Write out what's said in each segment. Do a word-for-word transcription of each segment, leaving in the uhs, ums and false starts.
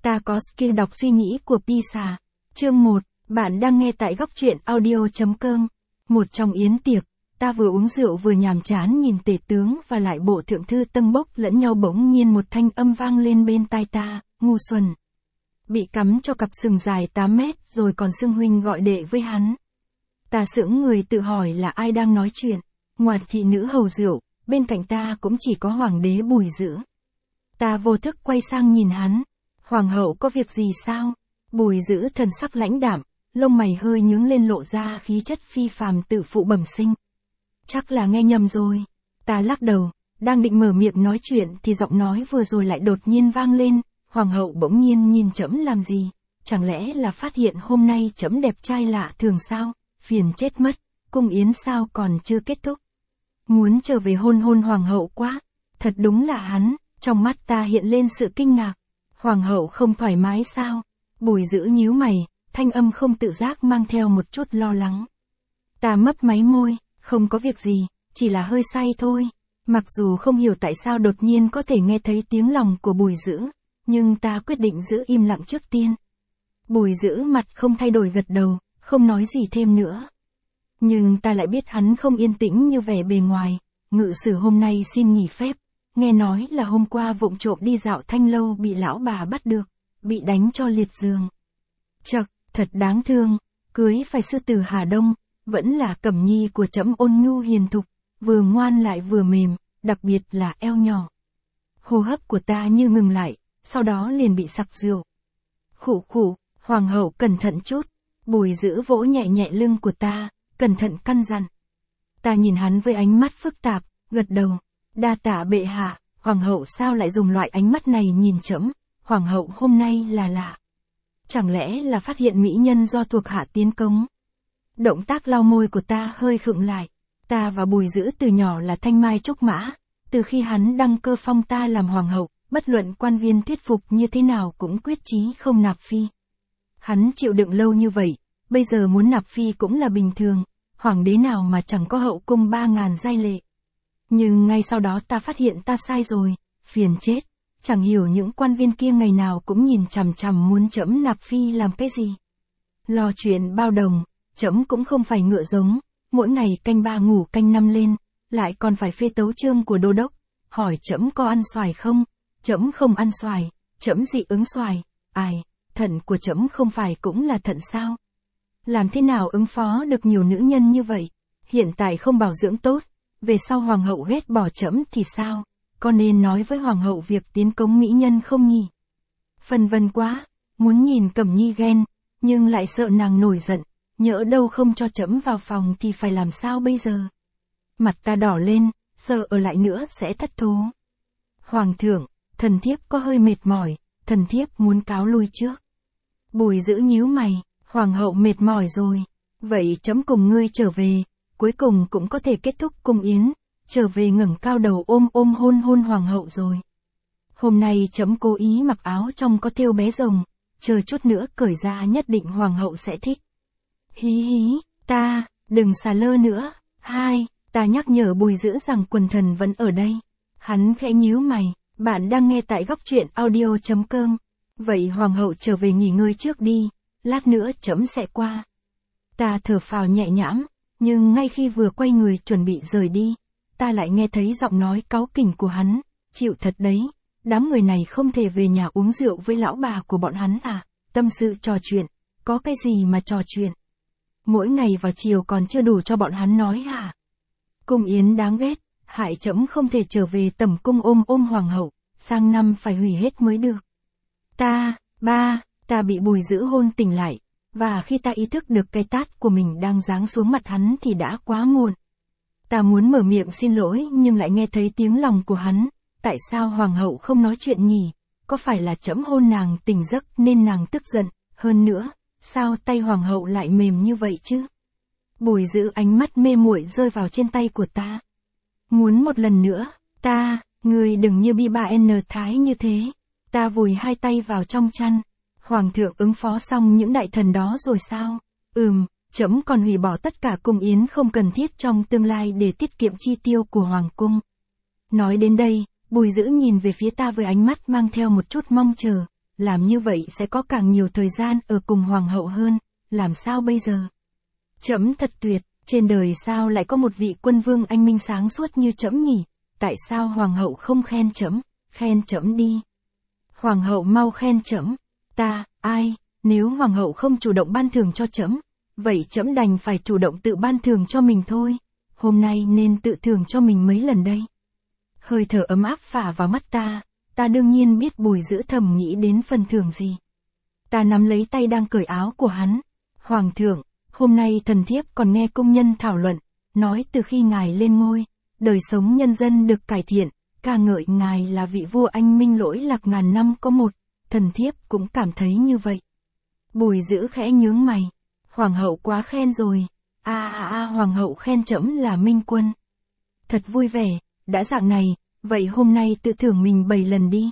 Ta có skill đọc suy nghĩ của Pisa. Chương một, bạn đang nghe tại góc truyện audio chấm com. Một trong yến tiệc, ta vừa uống rượu vừa nhàm chán nhìn tể tướng và lại bộ thượng thư tâng bốc lẫn nhau, bỗng nhiên một thanh âm vang lên bên tai ta, ngu xuẩn. Bị cắm cho cặp sừng dài tám mét rồi còn xưng huynh gọi đệ với hắn. Ta sững người tự hỏi là ai đang nói chuyện. Ngoài thị nữ hầu rượu, bên cạnh ta cũng chỉ có hoàng đế Bùi Dữ. Ta vô thức quay sang nhìn hắn. Hoàng hậu có việc gì sao? Bùi Dữ thần sắc lãnh đạm, lông mày hơi nhướng lên lộ ra khí chất phi phàm tự phụ bẩm sinh. Chắc là nghe nhầm rồi. Ta lắc đầu, đang định mở miệng nói chuyện thì giọng nói vừa rồi lại đột nhiên vang lên. Hoàng hậu bỗng nhiên nhìn trẫm làm gì? Chẳng lẽ là phát hiện hôm nay trẫm đẹp trai lạ thường sao? Phiền chết mất, cung yến sao còn chưa kết thúc? Muốn trở về hôn hôn hoàng hậu quá. Thật đúng là hắn. Trong mắt ta hiện lên sự kinh ngạc. Hoàng hậu không thoải mái sao? Bùi Dữ nhíu mày, thanh âm không tự giác mang theo một chút lo lắng. Ta mấp máy môi, không có việc gì, chỉ là hơi say thôi. Mặc dù không hiểu tại sao đột nhiên có thể nghe thấy tiếng lòng của Bùi Dữ, nhưng ta quyết định giữ im lặng trước tiên. Bùi Dữ mặt không thay đổi gật đầu, không nói gì thêm nữa. Nhưng ta lại biết hắn không yên tĩnh như vẻ bề ngoài. Ngự sử hôm nay xin nghỉ phép. Nghe nói là hôm qua vụng trộm đi dạo Thanh Lâu bị lão bà bắt được, bị đánh cho liệt giường. Chậc, thật đáng thương, cưới phải sư tử Hà Đông, vẫn là Cẩm Nhi của trẫm ôn nhu hiền thục, vừa ngoan lại vừa mềm, đặc biệt là eo nhỏ. Hô hấp của ta như ngừng lại, sau đó liền bị sặc rượu. Khụ khụ, hoàng hậu cẩn thận chút. Bùi Dữ vỗ nhẹ nhẹ lưng của ta, cẩn thận căn dặn. Ta nhìn hắn với ánh mắt phức tạp, gật đầu. Đa tạ bệ hạ. Hoàng hậu sao lại dùng loại ánh mắt này nhìn trẫm? Hoàng hậu hôm nay là lạ. Chẳng lẽ là phát hiện mỹ nhân do thuộc hạ tiến cống? Động tác lau môi của ta hơi khựng lại. Ta và Bùi Dữ từ nhỏ là thanh mai trúc mã. Từ khi hắn đăng cơ phong ta làm hoàng hậu, bất luận quan viên thuyết phục như thế nào cũng quyết chí không nạp phi. Hắn chịu đựng lâu như vậy, bây giờ muốn nạp phi cũng là bình thường. Hoàng đế nào mà chẳng có hậu cung ba ngàn giai lệ. Nhưng ngay sau đó ta phát hiện ta sai rồi, phiền chết. Chẳng hiểu những quan viên kia ngày nào cũng nhìn chằm chằm muốn trẫm nạp phi làm cái gì. Lo chuyện bao đồng, trẫm cũng không phải ngựa giống, mỗi ngày canh ba ngủ canh năm lên, lại còn phải phê tấu chương của đô đốc. Hỏi trẫm có ăn xoài không? Trẫm không ăn xoài, trẫm dị ứng xoài. Ai, thận của trẫm không phải cũng là thận sao? Làm thế nào ứng phó được nhiều nữ nhân như vậy? Hiện tại không bảo dưỡng tốt. Về sau hoàng hậu ghét bỏ trẫm thì sao? Có nên nói với hoàng hậu việc tiến cống mỹ nhân không nhỉ? Phân vân quá, muốn nhìn Cẩm Nhi ghen, nhưng lại sợ nàng nổi giận, nhỡ đâu không cho trẫm vào phòng thì phải làm sao bây giờ? Mặt ta đỏ lên, sợ ở lại nữa sẽ thất thố. Hoàng thượng, thần thiếp có hơi mệt mỏi, thần thiếp muốn cáo lui trước. Bùi Dữ nhíu mày, hoàng hậu mệt mỏi rồi, vậy trẫm cùng ngươi trở về. Cuối cùng cũng có thể kết thúc cung yến, trở về ngẩng cao đầu ôm ôm hôn hôn hoàng hậu rồi. Hôm nay trẫm cố ý mặc áo trong có thêu bé rồng, chờ chút nữa cởi ra nhất định hoàng hậu sẽ thích. Hí hí, ta, đừng xà lơ nữa. Hai, ta nhắc nhở Bùi Dữ rằng quần thần vẫn ở đây. Hắn khẽ nhíu mày, bạn đang nghe tại góc truyện audio chấm com. Vậy hoàng hậu trở về nghỉ ngơi trước đi, lát nữa trẫm sẽ qua. Ta thở phào nhẹ nhõm. Nhưng ngay khi vừa quay người chuẩn bị rời đi, ta lại nghe thấy giọng nói cáu kỉnh của hắn. Chịu thật đấy, đám người này không thể về nhà uống rượu với lão bà của bọn hắn à? Tâm sự trò chuyện, có cái gì mà trò chuyện? Mỗi ngày vào chiều còn chưa đủ cho bọn hắn nói hả? Cung yến đáng ghét, hại trẫm không thể trở về tẩm cung ôm ôm hoàng hậu, sang năm phải hủy hết mới được. Ta, ba, ta bị Bùi Dữ hôn tỉnh lại. Và khi ta ý thức được cái tát của mình đang giáng xuống mặt hắn thì đã quá muộn. Ta muốn mở miệng xin lỗi nhưng lại nghe thấy tiếng lòng của hắn. Tại sao hoàng hậu không nói chuyện nhỉ? Có phải là trẫm hôn nàng tỉnh giấc nên nàng tức giận? Hơn nữa, sao tay hoàng hậu lại mềm như vậy chứ? Bùi Dữ ánh mắt mê muội rơi vào trên tay của ta. Muốn một lần nữa, ta, người đừng như bi ba en thái như thế. Ta vùi hai tay vào trong chăn. Hoàng thượng ứng phó xong những đại thần đó rồi sao? Ừm, trẫm còn hủy bỏ tất cả cung yến không cần thiết trong tương lai để tiết kiệm chi tiêu của hoàng cung. Nói đến đây, Bùi Dữ nhìn về phía ta với ánh mắt mang theo một chút mong chờ. làm như vậy sẽ có càng nhiều thời gian ở cùng hoàng hậu hơn, làm sao bây giờ? Trẫm thật tuyệt, trên đời sao lại có một vị quân vương anh minh sáng suốt như trẫm nhỉ? Tại sao hoàng hậu không khen trẫm? Khen trẫm đi. Hoàng hậu mau khen trẫm. Ta, ai, nếu hoàng hậu không chủ động ban thưởng cho trẫm, vậy trẫm đành phải chủ động tự ban thưởng cho mình thôi. Hôm nay nên tự thưởng cho mình mấy lần đây. Hơi thở ấm áp phả vào mắt ta, ta đương nhiên biết Bùi Dữ thầm nghĩ đến phần thưởng gì. Ta nắm lấy tay đang cởi áo của hắn. Hoàng thượng, hôm nay thần thiếp còn nghe công nhân thảo luận, nói từ khi ngài lên ngôi, đời sống nhân dân được cải thiện, ca ngợi ngài là vị vua anh minh lỗi lạc ngàn năm có một, thần thiếp cũng cảm thấy như vậy. Bùi Dữ khẽ nhướng mày. Hoàng hậu quá khen rồi. A a a hoàng hậu khen trẫm là minh quân. Thật vui vẻ, đã dạng này, vậy hôm nay tự thưởng mình bảy lần đi.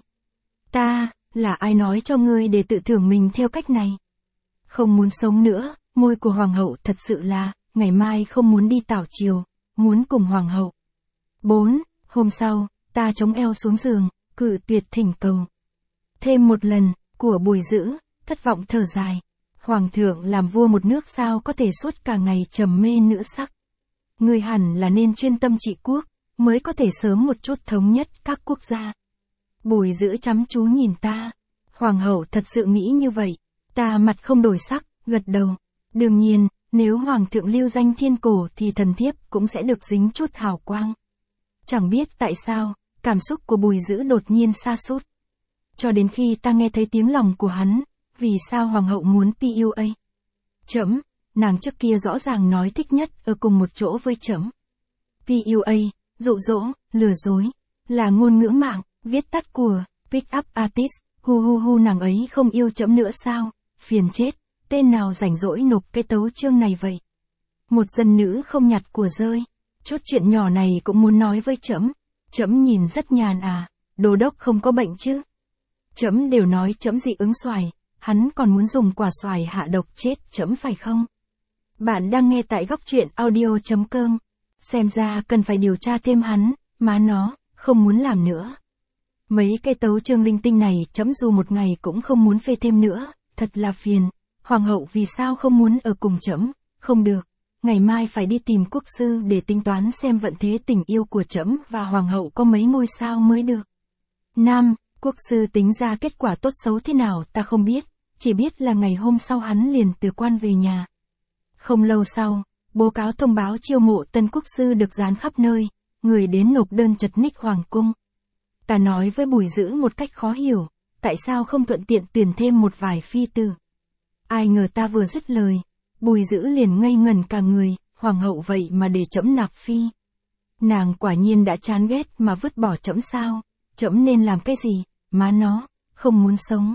Ta, là ai nói cho ngươi để tự thưởng mình theo cách này? Không muốn sống nữa, môi của hoàng hậu thật sự là, ngày mai không muốn đi tảo triều, muốn cùng hoàng hậu. bốn. Hôm sau, ta chống eo xuống giường, cự tuyệt thỉnh cầu. Thêm một lần, của Bùi Dữ, thất vọng thở dài. Hoàng thượng làm vua một nước sao có thể suốt cả ngày trầm mê nữ sắc. Người hẳn là nên chuyên tâm trị quốc, mới có thể sớm một chút thống nhất các quốc gia. Bùi Dữ chăm chú nhìn ta. Hoàng hậu thật sự nghĩ như vậy. Ta mặt không đổi sắc, gật đầu. Đương nhiên, nếu hoàng thượng lưu danh thiên cổ thì thần thiếp cũng sẽ được dính chút hào quang. Chẳng biết tại sao, cảm xúc của Bùi Dữ đột nhiên sa sút. Cho đến khi ta nghe thấy tiếng lòng của hắn, vì sao hoàng hậu muốn pê u a? Trẫm, nàng trước kia rõ ràng nói thích nhất ở cùng một chỗ với trẫm. pê u a, dụ dỗ, lừa dối, là ngôn ngữ mạng, viết tắt của pick up artist, hu hu hu nàng ấy không yêu trẫm nữa sao? Phiền chết, tên nào rảnh rỗi nộp cái tấu chương này vậy? Một dân nữ không nhặt của rơi, chút chuyện nhỏ này cũng muốn nói với trẫm. Trẫm nhìn rất nhàn à, đô đốc không có bệnh chứ? Trẫm đều nói trẫm dị ứng xoài, hắn còn muốn dùng quả xoài hạ độc chết trẫm phải không? Bạn đang nghe tại góc truyện audio chấm com. Xem ra cần phải điều tra thêm hắn, má nó, không muốn làm nữa. Mấy cây tấu chương linh tinh này trẫm dù một ngày cũng không muốn phê thêm nữa, thật là phiền. Hoàng hậu vì sao không muốn ở cùng trẫm? Không được, ngày mai phải đi tìm quốc sư để tính toán xem vận thế tình yêu của trẫm và hoàng hậu có mấy ngôi sao mới được. Nam, quốc sư tính ra kết quả tốt xấu thế nào ta không biết, chỉ biết là ngày hôm sau hắn liền từ quan về nhà. Không lâu sau, báo cáo thông báo chiêu mộ tân quốc sư được dán khắp nơi, người đến nộp đơn chật ních hoàng cung. Ta nói với Bùi Dữ một cách khó hiểu, tại sao không thuận tiện tuyển thêm một vài phi tử. Ai ngờ ta vừa dứt lời, Bùi Dữ liền ngây ngẩn cả người, hoàng hậu vậy mà để trẫm nạp phi. Nàng quả nhiên đã chán ghét mà vứt bỏ trẫm sao? Trẫm nên làm cái gì? Má nó, không muốn sống.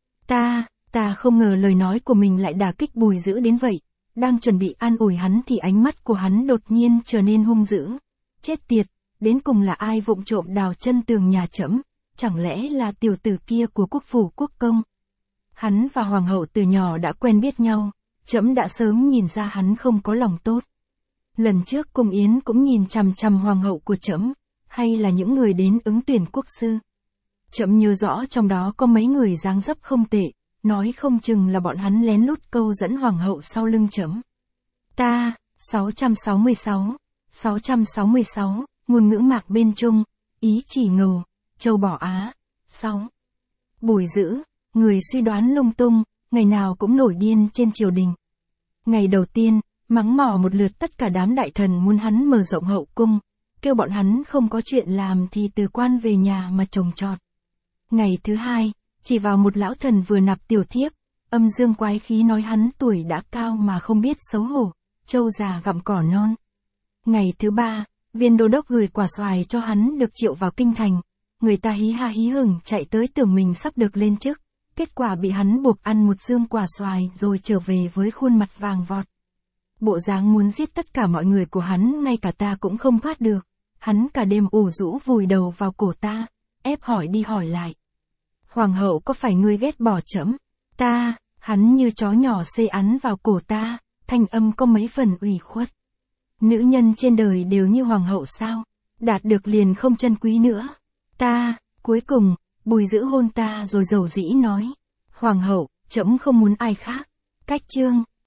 Ta, ta không ngờ lời nói của mình lại đả kích Bùi Dữ đến vậy. Đang chuẩn bị an ủi hắn thì ánh mắt của hắn đột nhiên trở nên hung dữ. Chết tiệt, đến cùng là ai vụng trộm đào chân tường nhà trẫm? Chẳng lẽ là tiểu tử kia của quốc phủ quốc công? Hắn và hoàng hậu từ nhỏ đã quen biết nhau, trẫm đã sớm nhìn ra hắn không có lòng tốt. Lần trước Cung Yến cũng nhìn chằm chằm hoàng hậu của trẫm, hay là những người đến ứng tuyển quốc sư. Trẫm nhớ rõ trong đó có mấy người dáng dấp không tệ, nói không chừng là bọn hắn lén lút câu dẫn hoàng hậu sau lưng trẫm. Ta, sáu trăm sáu mươi sáu, sáu trăm sáu mươi sáu, ngôn ngữ mạc bên Trung, ý chỉ ngầu, châu bỏ Á. sáu. Bùi Dữ, người suy đoán lung tung, ngày nào cũng nổi điên trên triều đình. Ngày đầu tiên, mắng mỏ một lượt tất cả đám đại thần muốn hắn mở rộng hậu cung, kêu bọn hắn không có chuyện làm thì từ quan về nhà mà trồng trọt. Ngày thứ hai, chỉ vào một lão thần vừa nạp tiểu thiếp, âm dương quái khí nói hắn tuổi đã cao mà không biết xấu hổ, trâu già gặm cỏ non. Ngày thứ ba, viên đô đốc gửi quả xoài cho hắn được triệu vào kinh thành, người ta hí ha hí hửng chạy tới tưởng mình sắp được lên chức, kết quả bị hắn buộc ăn một dương quả xoài rồi trở về với khuôn mặt vàng vọt. Bộ dáng muốn giết tất cả mọi người của hắn ngay cả ta cũng không thoát được, hắn cả đêm ủ rũ vùi đầu vào cổ ta, ép hỏi đi hỏi lại. Hoàng hậu có phải ngươi ghét bỏ trẫm? Ta, hắn như chó nhỏ xê án vào cổ ta, thanh âm có mấy phần ủy khuất. Nữ nhân trên đời đều như hoàng hậu sao? Đạt được liền không trân quý nữa. Ta, cuối cùng, Bùi giữ hôn ta rồi dầu dĩ nói. Hoàng hậu, trẫm không muốn ai khác. Cách chương.